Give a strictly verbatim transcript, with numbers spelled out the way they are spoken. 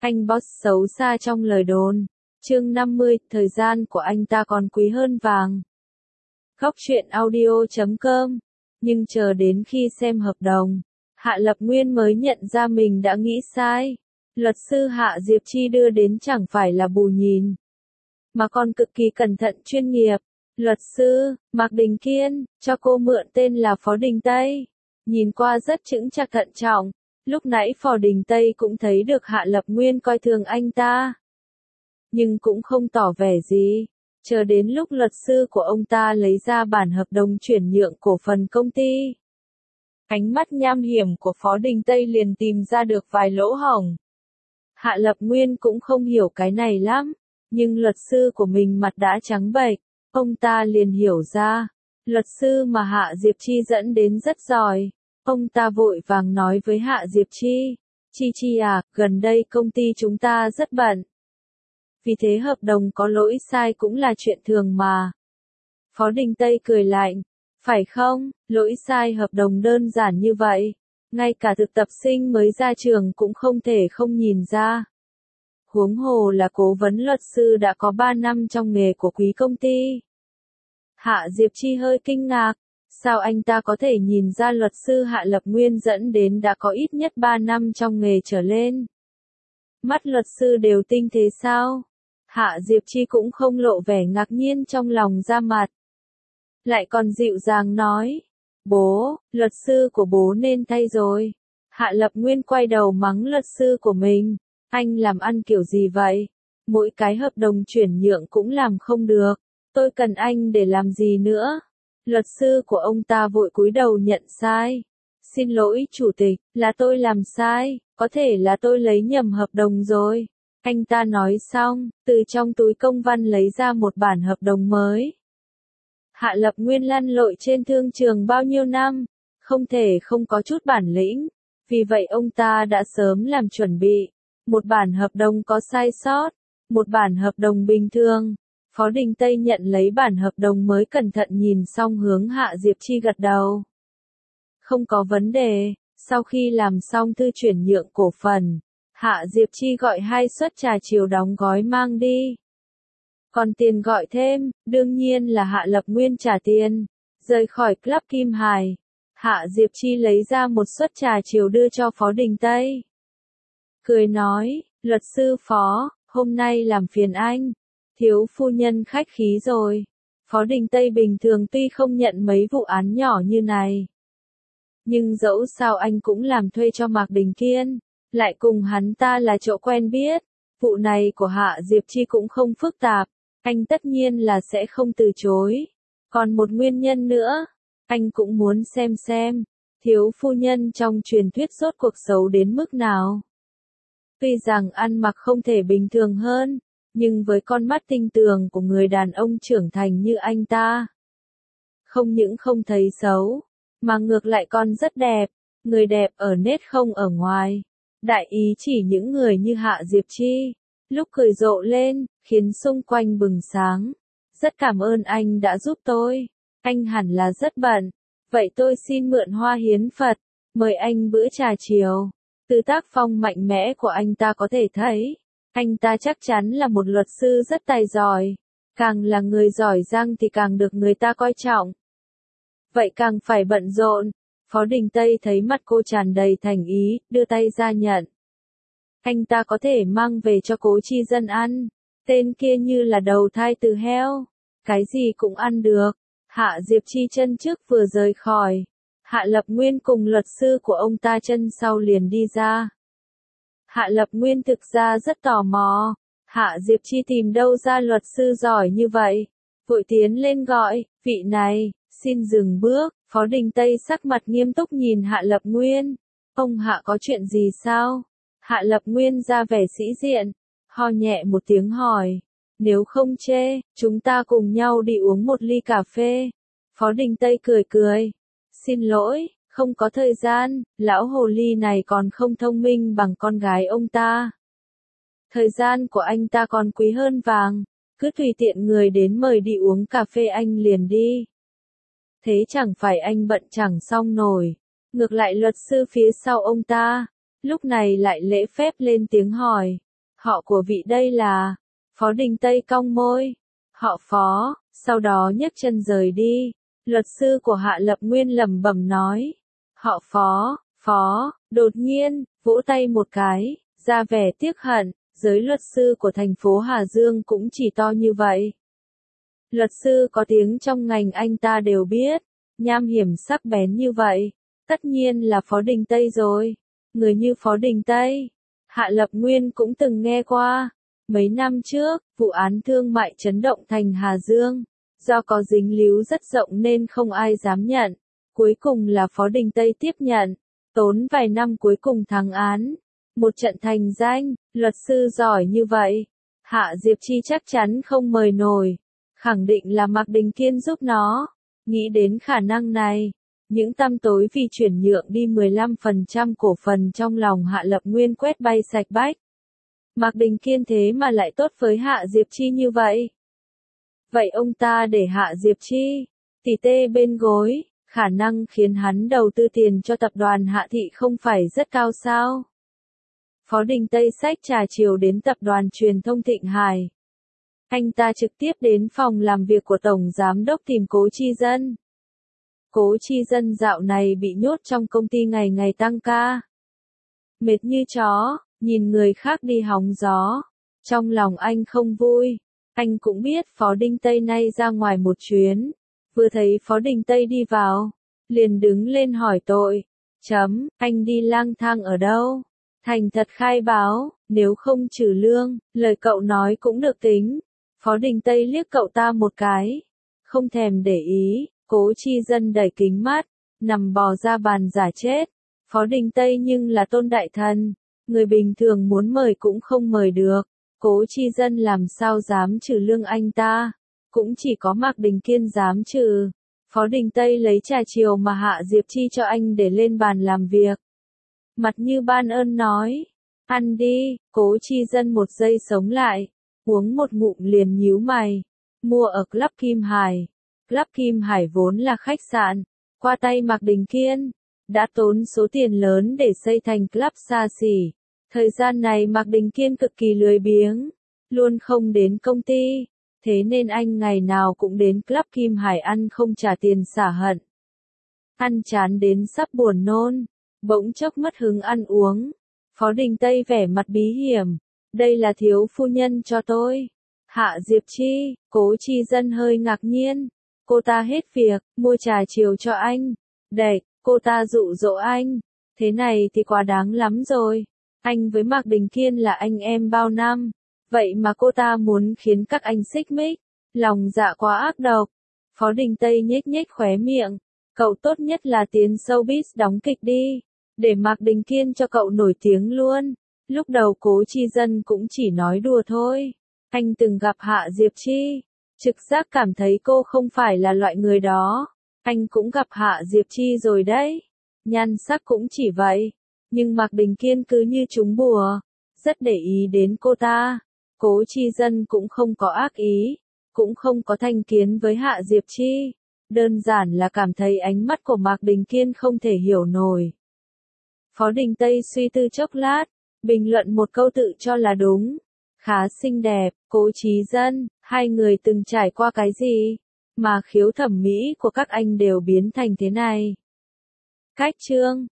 Anh boss xấu xa trong lời đồn. Chương năm mươi, thời gian của anh ta còn quý hơn vàng. Góc truyện audio chấm com. Nhưng chờ đến khi xem hợp đồng, Hạ Lập Nguyên mới nhận ra mình đã nghĩ sai. Luật sư Hạ Diệp Chi đưa đến chẳng phải là bù nhìn, mà còn cực kỳ cẩn thận chuyên nghiệp. Luật sư, Mạc Đình Kiên, cho cô mượn tên là Phó Đình Tây. Nhìn qua rất chững chạc thận trọng, lúc nãy Phó Đình Tây cũng thấy được Hạ Lập Nguyên coi thường anh ta. Nhưng cũng không tỏ vẻ gì, chờ đến lúc luật sư của ông ta lấy ra bản hợp đồng chuyển nhượng cổ phần công ty. Ánh mắt nham hiểm của Phó Đình Tây liền tìm ra được vài lỗ hổng. Hạ Lập Nguyên cũng không hiểu cái này lắm, nhưng luật sư của mình mặt đã trắng bệch, ông ta liền hiểu ra. Luật sư mà Hạ Diệp Chi dẫn đến rất giỏi. Ông ta vội vàng nói với Hạ Diệp Chi, Chi Chi à, gần đây công ty chúng ta rất bận. Vì thế hợp đồng có lỗi sai cũng là chuyện thường mà. Phó Đình Tây cười lạnh, phải không, lỗi sai hợp đồng đơn giản như vậy. Ngay cả thực tập sinh mới ra trường cũng không thể không nhìn ra. Huống hồ là cố vấn luật sư đã có ba năm trong nghề của quý công ty. Hạ Diệp Chi hơi kinh ngạc, sao anh ta có thể nhìn ra luật sư Hạ Lập Nguyên dẫn đến đã có ít nhất ba năm trong nghề trở lên. Mắt luật sư đều tinh thế sao? Hạ Diệp Chi cũng không lộ vẻ ngạc nhiên trong lòng ra mặt. Lại còn dịu dàng nói, bố, luật sư của bố nên thay rồi. Hạ Lập Nguyên quay đầu mắng luật sư của mình, anh làm ăn kiểu gì vậy? Mỗi cái hợp đồng chuyển nhượng cũng làm không được, tôi cần anh để làm gì nữa? Luật sư của ông ta vội cúi đầu nhận sai. Xin lỗi chủ tịch, là tôi làm sai, có thể là tôi lấy nhầm hợp đồng rồi. Anh ta nói xong, từ trong túi công văn lấy ra một bản hợp đồng mới. Hạ Lập Nguyên lăn lội trên thương trường bao nhiêu năm, không thể không có chút bản lĩnh, vì vậy ông ta đã sớm làm chuẩn bị. Một bản hợp đồng có sai sót, một bản hợp đồng bình thường. Phó Đình Tây nhận lấy bản hợp đồng mới cẩn thận nhìn xong hướng Hạ Diệp Chi gật đầu. Không có vấn đề, sau khi làm xong thư chuyển nhượng cổ phần, Hạ Diệp Chi gọi hai suất trà chiều đóng gói mang đi. Còn tiền gọi thêm, đương nhiên là Hạ Lập Nguyên trả tiền. Rời khỏi Club Kim Hải, Hạ Diệp Chi lấy ra một suất trà chiều đưa cho Phó Đình Tây. Cười nói, luật sư Phó, hôm nay làm phiền anh. Thiếu phu nhân khách khí rồi. Phó Đình Tây bình thường tuy không nhận mấy vụ án nhỏ như này, nhưng dẫu sao anh cũng làm thuê cho Mạc Đình Kiên, lại cùng hắn ta là chỗ quen biết. Vụ này của Hạ Diệp Chi cũng không phức tạp, anh tất nhiên là sẽ không từ chối. Còn một nguyên nhân nữa, anh cũng muốn xem xem, thiếu phu nhân trong truyền thuyết rốt cuộc xấu đến mức nào. Tuy rằng ăn mặc không thể bình thường hơn, nhưng với con mắt tinh tường của người đàn ông trưởng thành như anh ta, không những không thấy xấu, mà ngược lại còn rất đẹp. Người đẹp ở nết không ở ngoài. Đại ý chỉ những người như Hạ Diệp Chi, lúc cười rộ lên, khiến xung quanh bừng sáng. Rất cảm ơn anh đã giúp tôi. Anh hẳn là rất bận. Vậy tôi xin mượn hoa hiến Phật, mời anh bữa trà chiều. Từ tác phong mạnh mẽ của anh ta có thể thấy, anh ta chắc chắn là một luật sư rất tài giỏi. Càng là người giỏi giang thì càng được người ta coi trọng. Vậy càng phải bận rộn. Phó Đình Tây thấy mặt cô tràn đầy thành ý, đưa tay ra nhận. Anh ta có thể mang về cho Cố Chi Dân ăn. Tên kia như là đầu thai từ heo. Cái gì cũng ăn được. Hạ Diệp Chi chân trước vừa rời khỏi. Hạ Lập Nguyên cùng luật sư của ông ta chân sau liền đi ra. Hạ Lập Nguyên thực ra rất tò mò. Hạ Diệp Chi tìm đâu ra luật sư giỏi như vậy. Vội tiến lên gọi, vị này, xin dừng bước. Phó Đình Tây sắc mặt nghiêm túc nhìn Hạ Lập Nguyên. Ông Hạ có chuyện gì sao? Hạ Lập Nguyên ra vẻ sĩ diện, ho nhẹ một tiếng hỏi. Nếu không chê, chúng ta cùng nhau đi uống một ly cà phê. Phó Đình Tây cười cười. Xin lỗi, không có thời gian, lão hồ ly này còn không thông minh bằng con gái ông ta. Thời gian của anh ta còn quý hơn vàng, cứ tùy tiện người đến mời đi uống cà phê anh liền đi. Thế chẳng phải anh bận chẳng xong nổi. Ngược lại luật sư phía sau ông ta, lúc này lại lễ phép lên tiếng hỏi. Họ của vị đây là, Phó Đình Tây cong môi, họ Phó, sau đó nhấc chân rời đi. Luật sư của Hạ Lập Nguyên lẩm bẩm nói, họ Phó, Phó, đột nhiên, vỗ tay một cái, ra vẻ tiếc hận, giới luật sư của thành phố Hà Dương cũng chỉ to như vậy. Luật sư có tiếng trong ngành anh ta đều biết, nham hiểm sắc bén như vậy, tất nhiên là Phó Đình Tây rồi. Người như Phó Đình Tây, Hạ Lập Nguyên cũng từng nghe qua. Mấy năm trước, vụ án thương mại chấn động thành Hà Dương, do có dính líu rất rộng nên không ai dám nhận. Cuối cùng là Phó Đình Tây tiếp nhận, tốn vài năm cuối cùng thắng án. Một trận thành danh, luật sư giỏi như vậy, Hạ Diệp Chi chắc chắn không mời nổi, khẳng định là Mạc Đình Kiên giúp nó. Nghĩ đến khả năng này, những tăm tối vì chuyển nhượng đi mười lăm phần trăm cổ phần trong lòng Hạ Lập Nguyên quét bay sạch bách. Mạc Đình Kiên thế mà lại tốt với Hạ Diệp Chi như vậy. Vậy ông ta để Hạ Diệp Chi tỉ tê bên gối, khả năng khiến hắn đầu tư tiền cho tập đoàn Hạ Thị không phải rất cao sao? Phó Đình Tây xách trà chiều đến tập đoàn truyền thông Thịnh Hải. Anh ta trực tiếp đến phòng làm việc của Tổng Giám đốc tìm Cố Chi Dân. Cố Chi Dân dạo này bị nhốt trong công ty ngày ngày tăng ca. Mệt như chó, nhìn người khác đi hóng gió. Trong lòng anh không vui. Anh cũng biết Phó Đình Tây nay ra ngoài một chuyến. Vừa thấy Phó Đình Tây đi vào, liền đứng lên hỏi tội. Chấm, anh đi lang thang ở đâu? Thành thật khai báo, nếu không trừ lương, lời cậu nói cũng được tính. Phó Đình Tây liếc cậu ta một cái, không thèm để ý. Cố Chi Dân đẩy kính mắt, nằm bò ra bàn giả chết. Phó Đình Tây nhưng là tôn đại thần, người bình thường muốn mời cũng không mời được. Cố Chi Dân làm sao dám trừ lương anh ta, cũng chỉ có Mạc Đình Kiên dám trừ. Phó Đình Tây lấy trà chiều mà Hạ Diệp Chi cho anh để lên bàn làm việc. Mặt như ban ơn nói, ăn đi. Cố Chi Dân một giây sống lại, uống một ngụm liền nhíu mày. Mua ở Club Kim Hải. Club Kim Hải vốn là khách sạn, qua tay Mạc Đình Kiên, đã tốn số tiền lớn để xây thành club xa xỉ. Thời gian này Mạc Đình Kiên cực kỳ lười biếng, luôn không đến công ty, thế nên anh ngày nào cũng đến Club Kim Hải ăn không trả tiền xả hận. Ăn chán đến sắp buồn nôn, bỗng chốc mất hứng ăn uống. Phó Đình Tây vẻ mặt bí hiểm, đây là thiếu phu nhân cho tôi. Hạ Diệp Chi, Cố Chi Dân hơi ngạc nhiên. Cô ta hết việc, mua trà chiều cho anh. Đệt, cô ta dụ dỗ anh. Thế này thì quá đáng lắm rồi. Anh với Mạc Đình Kiên là anh em bao năm. Vậy mà cô ta muốn khiến các anh xích mích. Lòng dạ quá ác độc. Phó Đình Tây nhếch nhếch khóe miệng. Cậu tốt nhất là tiến showbiz đóng kịch đi. Để Mạc Đình Kiên cho cậu nổi tiếng luôn. Lúc đầu Cố Chi Dân cũng chỉ nói đùa thôi. Anh từng gặp Hạ Diệp Chi. Trực giác cảm thấy cô không phải là loại người đó. Anh cũng gặp Hạ Diệp Chi rồi đấy. Nhan sắc cũng chỉ vậy. Nhưng Mạc Đình Kiên cứ như trúng bùa. Rất để ý đến cô ta. Cố Chi Dân cũng không có ác ý. Cũng không có thành kiến với Hạ Diệp Chi. Đơn giản là cảm thấy ánh mắt của Mạc Đình Kiên không thể hiểu nổi. Phó Đình Tây suy tư chốc lát. Bình luận một câu tự cho là đúng. Khá xinh đẹp, Cố Chi Dân, hai người từng trải qua cái gì, mà khiếu thẩm mỹ của các anh đều biến thành thế này. Cách chương